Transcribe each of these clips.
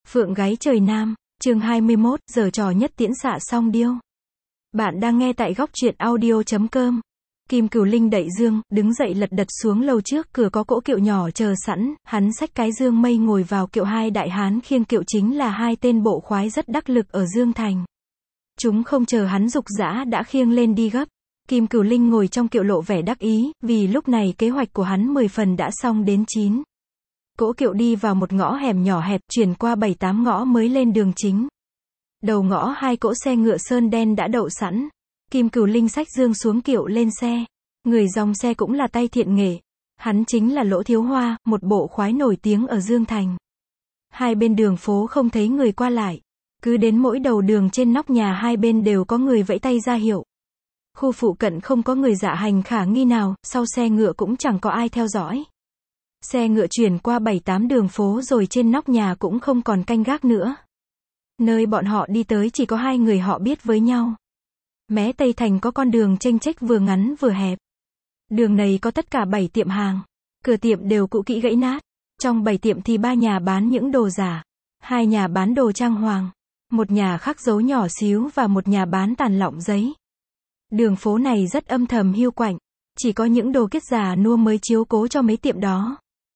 Phượng gáy trời Nam, chương 21, giờ trò nhất tiễn xạ song điêu. Bạn đang nghe tại góc truyện audio.com. Kim Cửu Linh đẩy dương, đứng dậy lật đật xuống lầu trước cửa có cỗ kiệu nhỏ chờ sẵn, hắn xách cái dương mây ngồi vào kiệu, hai đại hán khiêng kiệu chính là hai tên bộ khoái rất đắc lực ở Dương Thành. Chúng không chờ hắn dục dã đã khiêng lên đi gấp. Kim Cửu Linh ngồi trong kiệu lộ vẻ đắc ý, vì lúc này kế hoạch của hắn 10 phần đã xong đến 9. Cỗ kiệu đi vào một ngõ hẻm nhỏ hẹp, chuyển qua 7-8 ngõ mới lên đường chính. Đầu ngõ hai cỗ xe ngựa sơn đen đã đậu sẵn. Kim Cửu Linh xách dương xuống kiệu lên xe. Người dòng xe cũng là tay thiện nghệ. Hắn chính là Lỗ Thiếu Hoa, một bộ khoái nổi tiếng ở Dương Thành. Hai bên đường phố không thấy người qua lại. Cứ đến mỗi đầu đường trên nóc nhà hai bên đều có người vẫy tay ra hiệu. Khu phụ cận không có người dạ hành khả nghi nào, sau xe ngựa cũng chẳng có ai theo dõi. Xe ngựa chuyển qua 7-8 đường phố rồi trên nóc nhà cũng không còn canh gác nữa. Nơi bọn họ đi tới chỉ có hai người họ biết với nhau. Mé Tây Thành có con đường chênh chếch vừa ngắn vừa hẹp. Đường này có tất cả 7 tiệm hàng. Cửa tiệm đều cũ kỹ gãy nát. Trong 7 tiệm thì 3 nhà bán những đồ giả. 2 nhà bán đồ trang hoàng. Một nhà khắc dấu nhỏ xíu và một nhà bán tàn lọng giấy. Đường phố này rất âm thầm hiu quạnh. Chỉ có những đồ kiết già nua mới chiếu cố cho mấy tiệm đó.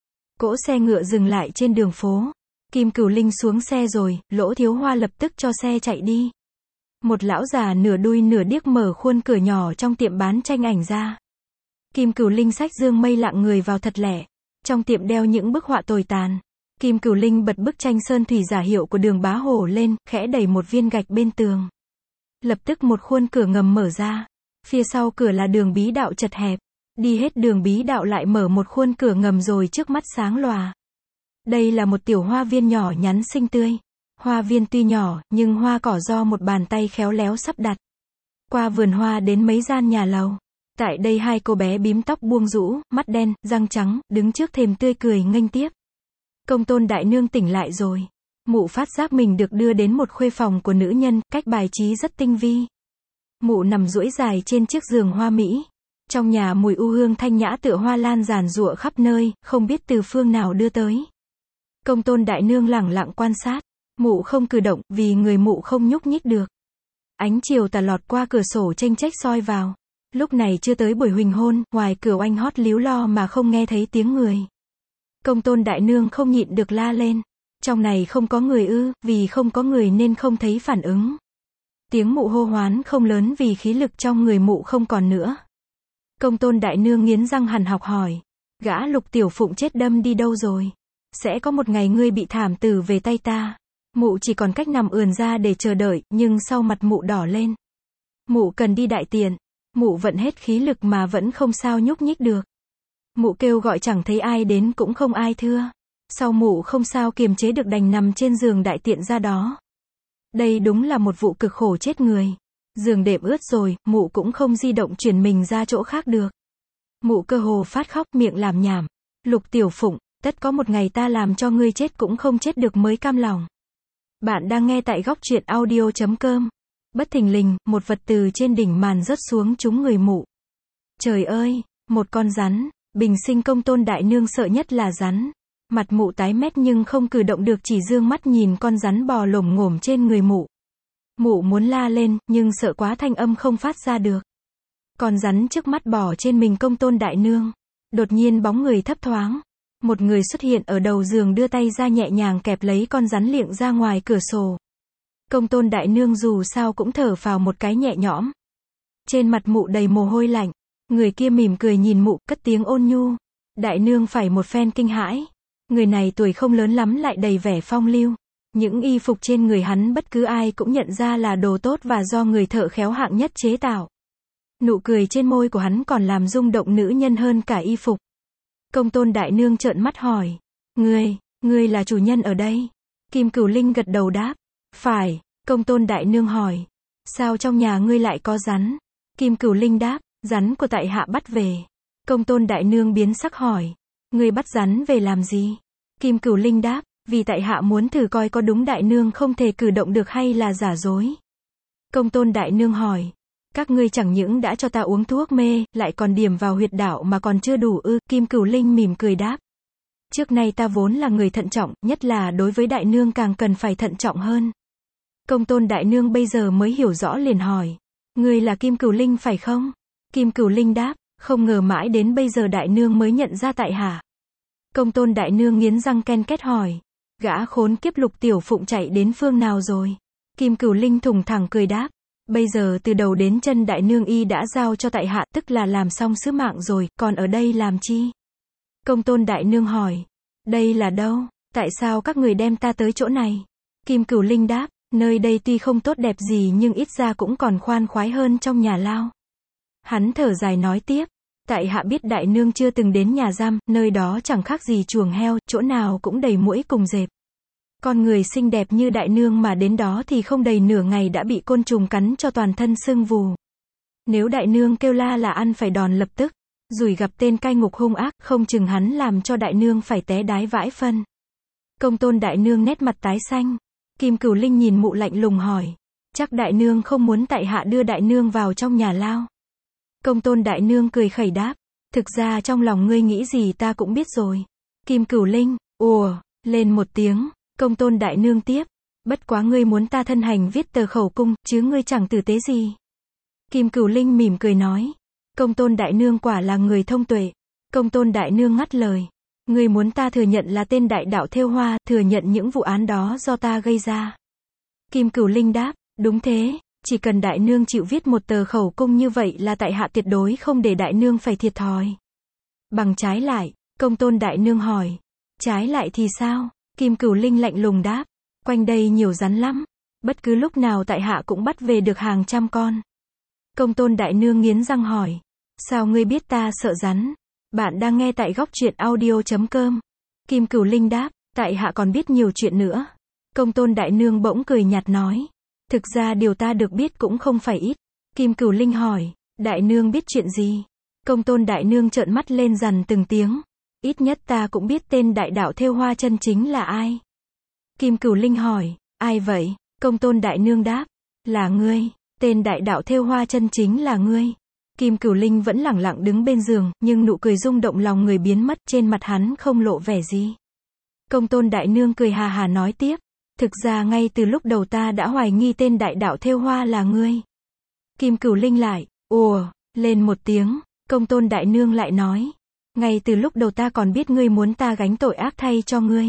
Cỗ xe ngựa dừng lại trên đường phố. Kim Cửu Linh xuống xe rồi, Lỗ Thiếu Hoa lập tức cho xe chạy đi. Một lão già nửa đuôi nửa điếc mở khuôn cửa nhỏ trong tiệm bán tranh ảnh ra. Kim Cửu Linh xách dương mây lạng người vào thật lẹ. Trong tiệm đeo những bức họa tồi tàn. Kim Cửu Linh bật bức tranh sơn thủy giả hiệu của Đường Bá Hổ lên, khẽ đẩy một viên gạch bên tường. Lập tức một khuôn cửa ngầm mở ra. Phía sau cửa là đường bí đạo chật hẹp. Đi hết đường bí đạo lại mở một khuôn cửa ngầm rồi trước mắt sáng lòa. Đây là một tiểu hoa viên nhỏ nhắn xinh tươi. Hoa viên tuy nhỏ, nhưng hoa cỏ do một bàn tay khéo léo sắp đặt. Qua vườn hoa đến mấy gian nhà lầu. Tại đây hai cô bé bím tóc buông rũ, mắt đen, răng trắng, đứng trước thềm tươi cười nghênh tiếp. Công tôn đại nương tỉnh lại rồi. Mụ phát giác mình được đưa đến một khuê phòng của nữ nhân, cách bài trí rất tinh vi. Mụ nằm duỗi dài trên chiếc giường hoa mỹ. Trong nhà mùi u hương thanh nhã tựa hoa lan giàn giụa khắp nơi, không biết từ phương nào đưa tới. Công tôn đại nương lẳng lặng quan sát. Mụ không cử động, vì người mụ không nhúc nhích được. Ánh chiều tà lọt qua cửa sổ chênh chếch soi vào. Lúc này chưa tới buổi huỳnh hôn, ngoài cửa oanh hót líu lo mà không nghe thấy tiếng người. Công tôn đại nương không nhịn được la lên. Trong này không có người ư, vì không có người nên không thấy phản ứng. Tiếng mụ hô hoán không lớn vì khí lực trong người mụ không còn nữa. Công tôn đại nương nghiến răng hằn học hỏi. Gã Lục Tiểu Phụng chết đâm đi đâu rồi? Sẽ có một ngày ngươi bị thảm tử về tay ta. Mụ chỉ còn cách nằm ườn ra để chờ đợi, nhưng sau mặt mụ đỏ lên. Mụ cần đi đại tiện. Mụ vận hết khí lực mà vẫn không sao nhúc nhích được. Mụ kêu gọi chẳng thấy ai đến cũng không ai thưa. Sau mụ không sao kiềm chế được đành nằm trên giường đại tiện ra đó. Đây đúng là một vụ cực khổ chết người. Giường đệm ướt rồi, mụ cũng không di động chuyển mình ra chỗ khác được. Mụ cơ hồ phát khóc miệng làm nhảm. Lục Tiểu Phụng, tất có một ngày ta làm cho ngươi chết cũng không chết được mới cam lòng. Bạn đang nghe tại góc truyện audio.com. Bất thình lình, một vật từ trên đỉnh màn rớt xuống trúng người mụ. Trời ơi, một con rắn. Bình sinh công tôn đại nương sợ nhất là rắn. Mặt mụ tái mét nhưng không cử động được, chỉ dương mắt nhìn con rắn bò lổm ngổm trên người mụ. Mụ muốn la lên, nhưng sợ quá thanh âm không phát ra được. Con rắn trước mắt bò trên mình công tôn đại nương. Đột nhiên bóng người thấp thoáng. Một người xuất hiện ở đầu giường đưa tay ra nhẹ nhàng kẹp lấy con rắn liệng ra ngoài cửa sổ. Công tôn đại nương dù sao cũng thở phào một cái nhẹ nhõm. Trên mặt mụ đầy mồ hôi lạnh. Người kia mỉm cười nhìn mụ, cất tiếng ôn nhu. Đại nương phải một phen kinh hãi. Người này tuổi không lớn lắm lại đầy vẻ phong lưu. Những y phục trên người hắn bất cứ ai cũng nhận ra là đồ tốt và do người thợ khéo hạng nhất chế tạo. Nụ cười trên môi của hắn còn làm rung động nữ nhân hơn cả y phục. Công tôn đại nương trợn mắt hỏi. Ngươi là chủ nhân ở đây? Kim Cửu Linh gật đầu đáp. Phải. Công tôn đại nương hỏi. Sao trong nhà ngươi lại có rắn? Kim Cửu Linh đáp. Rắn của tại hạ bắt về. Công tôn đại nương biến sắc hỏi. Ngươi bắt rắn về làm gì? Kim Cửu Linh đáp. Vì tại hạ muốn thử coi có đúng đại nương không thể cử động được hay là giả dối. Công tôn đại nương hỏi. Các ngươi chẳng những đã cho ta uống thuốc mê, lại còn điểm vào huyệt đạo mà còn chưa đủ ư? Kim Cửu Linh mỉm cười đáp. Trước nay ta vốn là người thận trọng, nhất là đối với đại nương càng cần phải thận trọng hơn. Công tôn đại nương bây giờ mới hiểu rõ liền hỏi. Ngươi là Kim Cửu Linh phải không? Kim Cửu Linh đáp, không ngờ mãi đến bây giờ đại nương mới nhận ra tại hạ. Công tôn đại nương nghiến răng ken két hỏi. Gã khốn kiếp Lục Tiểu Phụng chạy đến phương nào rồi? Kim Cửu Linh thùng thẳng cười đáp. Bây giờ từ đầu đến chân đại nương y đã giao cho tại hạ, tức là làm xong sứ mạng rồi, còn ở đây làm chi? Công tôn đại nương hỏi. Đây là đâu? Tại sao các người đem ta tới chỗ này? Kim Cửu Linh đáp. Nơi đây tuy không tốt đẹp gì nhưng ít ra cũng còn khoan khoái hơn trong nhà lao. Hắn thở dài nói tiếp. Tại hạ biết đại nương chưa từng đến nhà giam, nơi đó chẳng khác gì chuồng heo, chỗ nào cũng đầy muỗi cùng dẹp. Con người xinh đẹp như đại nương mà đến đó thì không đầy nửa ngày đã bị côn trùng cắn cho toàn thân sưng vù. Nếu đại nương kêu la là ăn phải đòn lập tức, rủi gặp tên cai ngục hung ác, không chừng hắn làm cho đại nương phải té đái vãi phân. Công tôn đại nương nét mặt tái xanh. Kim Cửu Linh nhìn mụ lạnh lùng hỏi. Chắc đại nương không muốn tại hạ đưa đại nương vào trong nhà lao. Công tôn đại nương cười khẩy đáp. Thực ra trong lòng ngươi nghĩ gì ta cũng biết rồi. Kim Cửu Linh, ùa, lên một tiếng. Công tôn đại nương tiếp. Bất quá ngươi muốn ta thân hành viết tờ khẩu cung, chứ ngươi chẳng tử tế gì. Kim Cửu Linh mỉm cười nói. Công tôn đại nương quả là người thông tuệ. Công tôn đại nương ngắt lời. Ngươi muốn ta thừa nhận là tên đại đạo thêu hoa, thừa nhận những vụ án đó do ta gây ra. Kim Cửu Linh đáp. Đúng thế, chỉ cần đại nương chịu viết một tờ khẩu cung như vậy là tại hạ tuyệt đối không để đại nương phải thiệt thòi. Bằng trái lại, công tôn đại nương hỏi. Trái lại thì sao? Kim Cửu Linh lạnh lùng đáp. Quanh đây nhiều rắn lắm. Bất cứ lúc nào tại hạ cũng bắt về được hàng trăm con. Công tôn đại nương nghiến răng hỏi. Sao ngươi biết ta sợ rắn? Bạn đang nghe tại góc truyện audio.com. Kim Cửu Linh đáp. Tại hạ còn biết nhiều chuyện nữa. Công tôn đại nương bỗng cười nhạt nói. Thực ra điều ta được biết cũng không phải ít. Kim Cửu Linh hỏi. Đại nương biết chuyện gì? Công tôn đại nương trợn mắt lên dằn từng tiếng. Ít nhất ta cũng biết tên đại đạo thêu hoa chân chính là ai. Kim Cửu Linh hỏi. Ai vậy? Công tôn đại nương đáp. Là ngươi. Tên đại đạo thêu hoa chân chính là ngươi. Kim Cửu Linh vẫn lẳng lặng đứng bên giường, nhưng nụ cười rung động lòng người biến mất, trên mặt hắn không lộ vẻ gì. Công tôn đại nương cười hà hà nói tiếp. Thực ra ngay từ lúc đầu ta đã hoài nghi tên đại đạo thêu hoa là ngươi. Kim Cửu Linh lại, ùa, lên một tiếng. Công tôn đại nương lại nói. Ngay từ lúc đầu ta còn biết ngươi muốn ta gánh tội ác thay cho ngươi.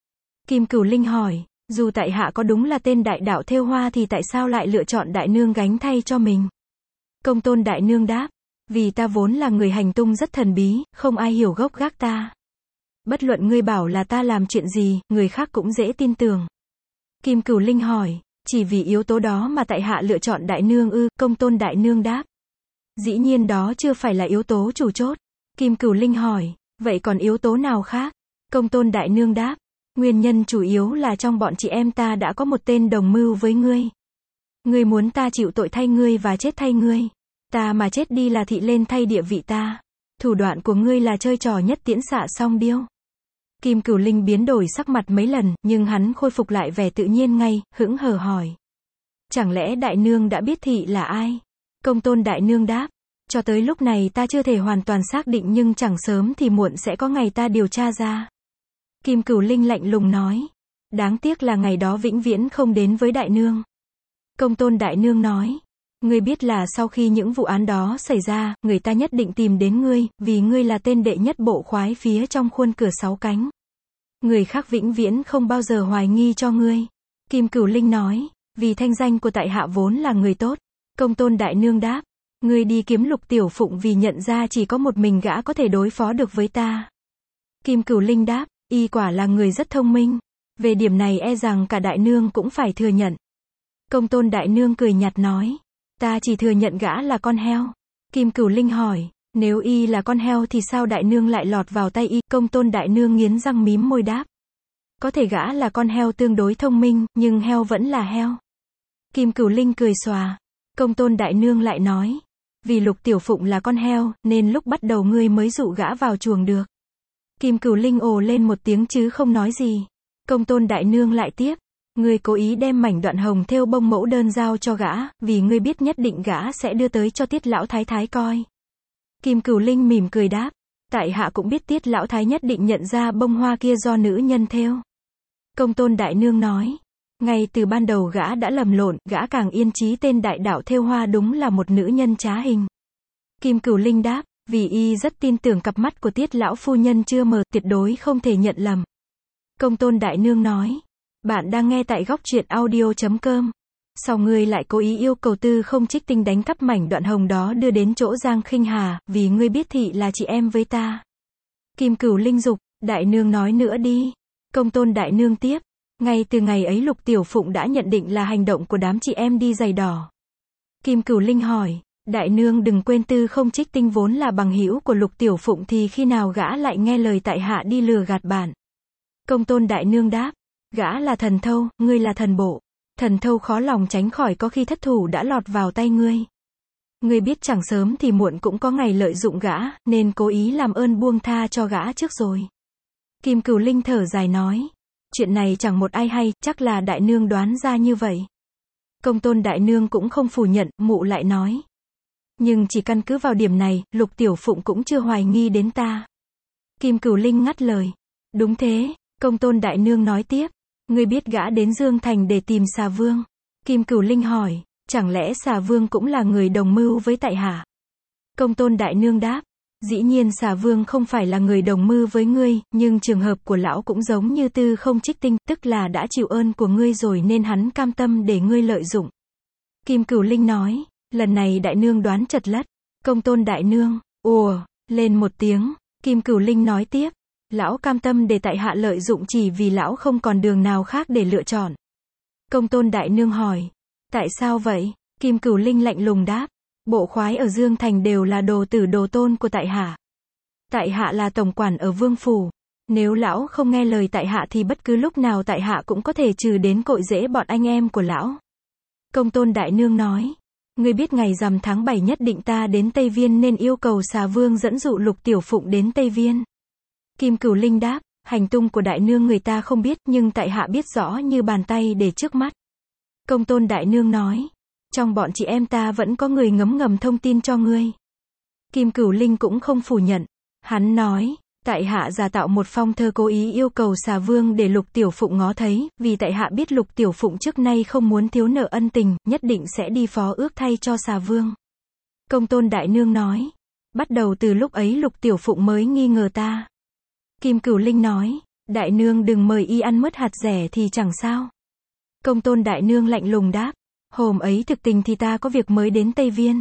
Kim Cửu Linh hỏi. Dù tại hạ có đúng là tên đại đạo thêu hoa thì tại sao lại lựa chọn đại nương gánh thay cho mình? Công tôn đại nương đáp. Vì ta vốn là người hành tung rất thần bí, không ai hiểu gốc gác ta. Bất luận ngươi bảo là ta làm chuyện gì, người khác cũng dễ tin tưởng. Kim Cửu Linh hỏi. Chỉ vì yếu tố đó mà tại hạ lựa chọn đại nương ư? Công tôn đại nương đáp. Dĩ nhiên đó chưa phải là yếu tố chủ chốt. Kim Cửu Linh hỏi. Vậy còn yếu tố nào khác? Công tôn đại nương đáp. Nguyên nhân chủ yếu là trong bọn chị em ta đã có một tên đồng mưu với ngươi. Ngươi muốn ta chịu tội thay ngươi và chết thay ngươi. Ta mà chết đi là thị lên thay địa vị ta. Thủ đoạn của ngươi là chơi trò nhất tiễn xạ song điêu. Kim Cửu Linh biến đổi sắc mặt mấy lần, nhưng hắn khôi phục lại vẻ tự nhiên ngay, hững hờ hỏi. Chẳng lẽ đại nương đã biết thị là ai? Công tôn đại nương đáp. Cho tới lúc này ta chưa thể hoàn toàn xác định nhưng chẳng sớm thì muộn sẽ có ngày ta điều tra ra. Kim Cửu Linh lạnh lùng nói. Đáng tiếc là ngày đó vĩnh viễn không đến với đại nương. Công tôn đại nương nói. Ngươi biết là sau khi những vụ án đó xảy ra, người ta nhất định tìm đến ngươi, vì ngươi là tên đệ nhất bộ khoái phía trong khuôn cửa 6 cánh. Người khác vĩnh viễn không bao giờ hoài nghi cho ngươi. Kim Cửu Linh nói. Vì thanh danh của tại hạ vốn là người tốt. Công tôn đại nương đáp. Ngươi đi kiếm Lục Tiểu Phụng vì nhận ra chỉ có một mình gã có thể đối phó được với ta. Kim Cửu Linh đáp. Y quả là người rất thông minh. Về điểm này e rằng cả đại nương cũng phải thừa nhận. Công tôn đại nương cười nhạt nói. Ta chỉ thừa nhận gã là con heo. Kim Cửu Linh hỏi. Nếu y là con heo thì sao đại nương lại lọt vào tay y? Công tôn đại nương nghiến răng mím môi đáp. Có thể gã là con heo tương đối thông minh, nhưng heo vẫn là heo. Kim Cửu Linh cười xòa. Công tôn đại nương lại nói. Vì Lục Tiểu Phụng là con heo, nên lúc bắt đầu ngươi mới dụ gã vào chuồng được. Kim Cửu Linh ồ lên một tiếng chứ không nói gì. Công tôn đại nương lại tiếp. Ngươi cố ý đem mảnh đoạn hồng thêu bông mẫu đơn giao cho gã, vì ngươi biết nhất định gã sẽ đưa tới cho Tiết lão thái thái coi. Kim Cửu Linh mỉm cười đáp. Tại hạ cũng biết Tiết lão thái nhất định nhận ra bông hoa kia do nữ nhân thêu. Công tôn đại nương nói. Ngay từ ban đầu gã đã lầm lộn, gã càng yên chí tên đại đạo thêu hoa đúng là một nữ nhân trá hình. Kim Cửu Linh đáp, vì y rất tin tưởng cặp mắt của Tiết lão phu nhân chưa mờ, tuyệt đối không thể nhận lầm. Công tôn đại nương nói. Bạn đang nghe tại góc truyện audio.com. Sao ngươi lại cố ý yêu cầu Tư Không Trích Tinh đánh cắp mảnh đoạn hồng đó đưa đến chỗ Giang Khinh Hà, vì ngươi biết thị là chị em với ta. Kim Cửu Linh dục, đại nương nói nữa đi. Công tôn đại nương tiếp. Ngay từ ngày ấy Lục Tiểu Phụng đã nhận định là hành động của đám chị em đi giày đỏ. Kim Cửu Linh hỏi, đại nương đừng quên Tư Không Trích Tinh vốn là bằng hữu của Lục Tiểu Phụng thì khi nào gã lại nghe lời tại hạ đi lừa gạt bạn. Công tôn đại nương đáp, gã là thần thâu, ngươi là thần bộ. Thần thâu khó lòng tránh khỏi có khi thất thủ đã lọt vào tay ngươi. Ngươi biết chẳng sớm thì muộn cũng có ngày lợi dụng gã, nên cố ý làm ơn buông tha cho gã trước rồi. Kim Cửu Linh thở dài nói, chuyện này chẳng một ai hay, chắc là đại nương đoán ra như vậy. Công tôn đại nương cũng không phủ nhận, mụ lại nói. Nhưng chỉ căn cứ vào điểm này, Lục Tiểu Phụng cũng chưa hoài nghi đến ta. Kim Cửu Linh ngắt lời. Đúng thế, công tôn đại nương nói tiếp. Ngươi biết gã đến Dương Thành để tìm Xà Vương. Kim Cửu Linh hỏi, chẳng lẽ Xà Vương cũng là người đồng mưu với tại hạ? Công tôn đại nương đáp, dĩ nhiên Xà Vương không phải là người đồng mưu với ngươi, nhưng trường hợp của lão cũng giống như Tư Không Trích Tinh, tức là đã chịu ơn của ngươi rồi nên hắn cam tâm để ngươi lợi dụng. Kim Cửu Linh nói, lần này đại nương đoán chật lất. Công tôn đại nương, ùa, lên một tiếng. Kim Cửu Linh nói tiếp, lão cam tâm để tại hạ lợi dụng chỉ vì lão không còn đường nào khác để lựa chọn. Công tôn đại nương hỏi, tại sao vậy? Kim Cửu Linh lạnh lùng đáp, bộ khoái ở Dương Thành đều là đồ tử đồ tôn của tại hạ. Tại hạ là tổng quản ở Vương Phủ. Nếu lão không nghe lời tại hạ thì bất cứ lúc nào tại hạ cũng có thể trừ đến cội rễ bọn anh em của lão. Công tôn đại nương nói, ngươi biết ngày rằm tháng 7 nhất định ta đến Tây Viên nên yêu cầu Xà Vương dẫn dụ Lục Tiểu Phụng đến Tây Viên. Kim Cửu Linh đáp, hành tung của đại nương người ta không biết nhưng tại hạ biết rõ như bàn tay để trước mắt. Công tôn đại nương nói, trong bọn chị em ta vẫn có người ngấm ngầm thông tin cho ngươi. Kim Cửu Linh cũng không phủ nhận. Hắn nói, tại hạ giả tạo một phong thơ cố ý yêu cầu Xà Vương để Lục Tiểu Phụng ngó thấy, vì tại hạ biết Lục Tiểu Phụng trước nay không muốn thiếu nợ ân tình, nhất định sẽ đi phó ước thay cho Xà Vương. Công tôn đại nương nói, bắt đầu từ lúc ấy Lục Tiểu Phụng mới nghi ngờ ta. Kim Cửu Linh nói, đại nương đừng mời y ăn mứt hạt rẻ thì chẳng sao. Công tôn đại nương lạnh lùng đáp, hôm ấy thực tình thì ta có việc mới đến Tây Viên.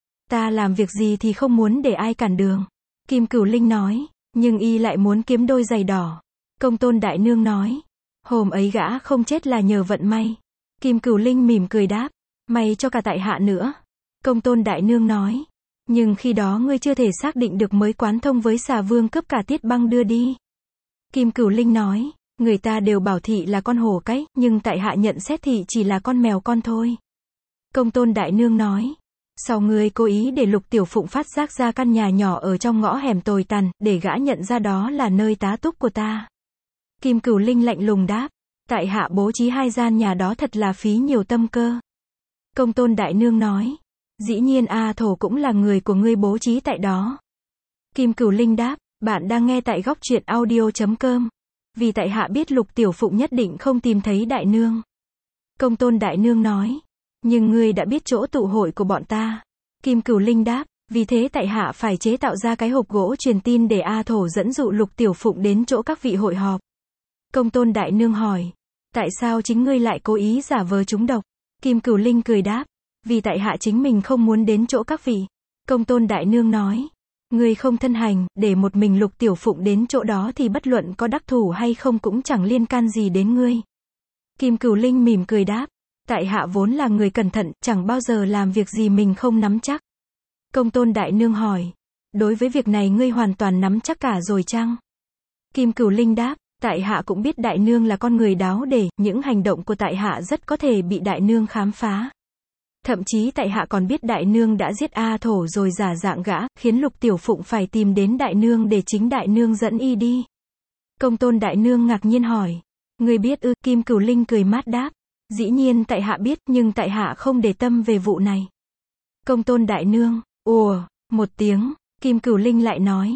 Ta làm việc gì thì không muốn để ai cản đường. Kim Cửu Linh nói, nhưng y lại muốn kiếm đôi giày đỏ. Công tôn đại nương nói, hôm ấy gã không chết là nhờ vận may. Kim Cửu Linh mỉm cười đáp, may cho cả tại hạ nữa. Công tôn đại nương nói, nhưng khi đó ngươi chưa thể xác định được mới quán thông với Xà Vương cướp cả Tiết Băng đưa đi. Kim Cửu Linh nói, người ta đều bảo thị là con hổ cái, nhưng tại hạ nhận xét thị chỉ là con mèo con thôi. Công tôn đại nương nói, sao ngươi cố ý để Lục Tiểu Phụng phát giác ra căn nhà nhỏ ở trong ngõ hẻm tồi tàn, để gã nhận ra đó là nơi tá túc của ta? Kim Cửu Linh lạnh lùng đáp, tại hạ bố trí 2 gian nhà đó thật là phí nhiều tâm cơ. Công tôn đại nương nói, dĩ nhiên A Thổ cũng là người của ngươi bố trí tại đó. Kim Cửu Linh đáp, bạn đang nghe tại góc truyện audio.com. Vì tại hạ biết Lục Tiểu Phụng nhất định không tìm thấy đại nương. Công tôn đại nương nói, nhưng ngươi đã biết chỗ tụ hội của bọn ta. Kim Cửu Linh đáp, vì thế tại hạ phải chế tạo ra cái hộp gỗ truyền tin để A Thổ dẫn dụ Lục Tiểu Phụng đến chỗ các vị hội họp. Công tôn đại nương hỏi, tại sao chính ngươi lại cố ý giả vờ trúng độc? Kim Cửu Linh cười đáp, vì tại hạ chính mình không muốn đến chỗ các vị. Công tôn đại nương nói, ngươi không thân hành, để một mình Lục Tiểu Phụng đến chỗ đó thì bất luận có đắc thủ hay không cũng chẳng liên can gì đến ngươi. Kim Cửu Linh mỉm cười đáp, tại hạ vốn là người cẩn thận, chẳng bao giờ làm việc gì mình không nắm chắc. Công tôn đại nương hỏi, đối với việc này ngươi hoàn toàn nắm chắc cả rồi chăng? Kim Cửu Linh đáp, tại hạ cũng biết đại nương là con người đáo để, những hành động của tại hạ rất có thể bị đại nương khám phá. Thậm chí tại hạ còn biết đại nương đã giết A Thổ rồi giả dạng gã, khiến Lục Tiểu Phụng phải tìm đến đại nương để chính đại nương dẫn y đi. Công tôn đại nương ngạc nhiên hỏi, ngươi biết ư? Kim Cửu Linh cười mát đáp, dĩ nhiên tại hạ biết, nhưng tại hạ không để tâm về vụ này. Công tôn đại nương, ùa, một tiếng. Kim Cửu Linh lại nói,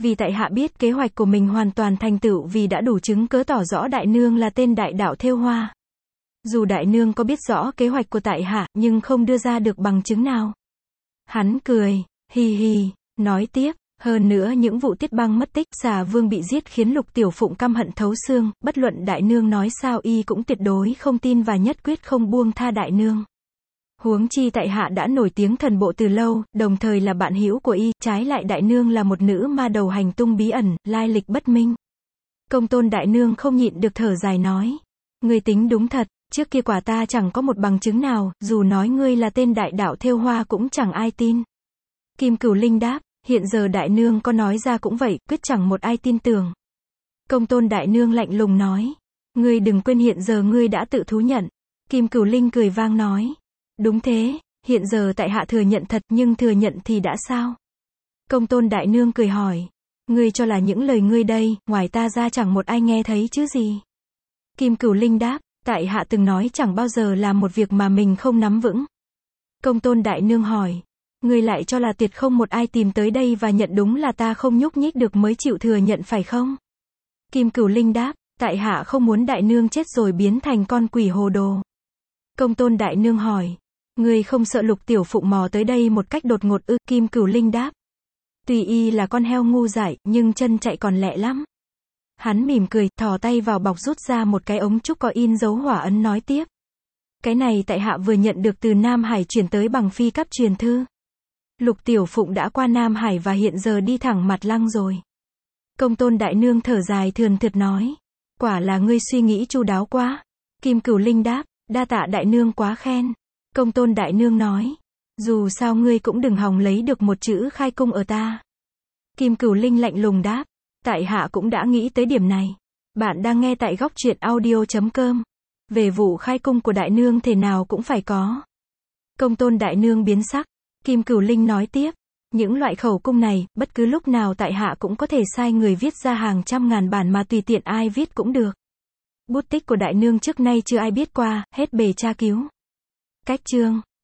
Vì tại hạ biết kế hoạch của mình hoàn toàn thành tựu vì đã đủ chứng cớ tỏ rõ đại nương là tên đại đạo thêu hoa. Dù đại nương có biết rõ kế hoạch của tại hạ, nhưng không đưa ra được bằng chứng nào. Hắn cười, hì hì, nói tiếp, hơn nữa những vụ Tiết Băng mất tích, Xà Vương bị giết khiến Lục Tiểu Phụng căm hận thấu xương, bất luận đại nương nói sao y cũng tuyệt đối không tin và nhất quyết không buông tha đại nương. Huống chi tại hạ đã nổi tiếng thần bộ từ lâu, đồng thời là bạn hữu của y, trái lại đại nương là một nữ ma đầu hành tung bí ẩn, lai lịch bất minh. Công Tôn đại nương không nhịn được thở dài nói, ngươi tính đúng thật, trước kia quả ta chẳng có một bằng chứng nào, dù nói ngươi là tên đại đạo thêu hoa cũng chẳng ai tin. Kim Cửu Linh đáp, hiện giờ đại nương có nói ra cũng vậy, quyết chẳng một ai tin tưởng. Công Tôn đại nương lạnh lùng nói, ngươi đừng quên hiện giờ ngươi đã tự thú nhận. Kim Cửu Linh cười vang nói, đúng thế, hiện giờ tại hạ thừa nhận thật, nhưng thừa nhận thì đã sao? Công Tôn đại nương cười hỏi, ngươi cho là những lời ngươi đây, ngoài ta ra chẳng một ai nghe thấy chứ gì? Kim Cửu Linh đáp, tại hạ từng nói chẳng bao giờ làm một việc mà mình không nắm vững. Công Tôn đại nương hỏi, ngươi lại cho là tuyệt không một ai tìm tới đây và nhận đúng là ta không nhúc nhích được mới chịu thừa nhận phải không? Kim Cửu Linh đáp, tại hạ không muốn đại nương chết rồi biến thành con quỷ hồ đồ. Công Tôn đại nương hỏi, ngươi không sợ Lục Tiểu Phụng mò tới đây một cách đột ngột ư? Kim Cửu Linh đáp, tuy y là con heo ngu dại, nhưng chân chạy còn lẹ lắm. Hắn mỉm cười, thò tay vào bọc rút ra một cái ống trúc có in dấu hỏa ấn nói tiếp. Cái này tại hạ vừa nhận được từ Nam Hải chuyển tới bằng phi cấp truyền thư. Lục Tiểu Phụng đã qua Nam Hải và hiện giờ đi thẳng Mặt Lăng rồi. Công Tôn đại nương thở dài thườn thượt nói, quả là ngươi suy nghĩ chu đáo quá. Kim Cửu Linh đáp, đa tạ đại nương quá khen. Công Tôn đại nương nói, dù sao ngươi cũng đừng hòng lấy được một chữ khai cung ở ta. Kim Cửu Linh lạnh lùng đáp, tại hạ cũng đã nghĩ tới điểm này. Bạn đang nghe tại góc truyện audio.com. Về vụ khai cung của đại nương thế nào cũng phải có. Công Tôn đại nương biến sắc. Kim Cửu Linh nói tiếp, những loại khẩu cung này, bất cứ lúc nào tại hạ cũng có thể sai người viết ra hàng trăm ngàn bản mà tùy tiện ai viết cũng được. Bút tích của đại nương trước nay chưa ai biết qua, hết bề tra cứu. Cách chương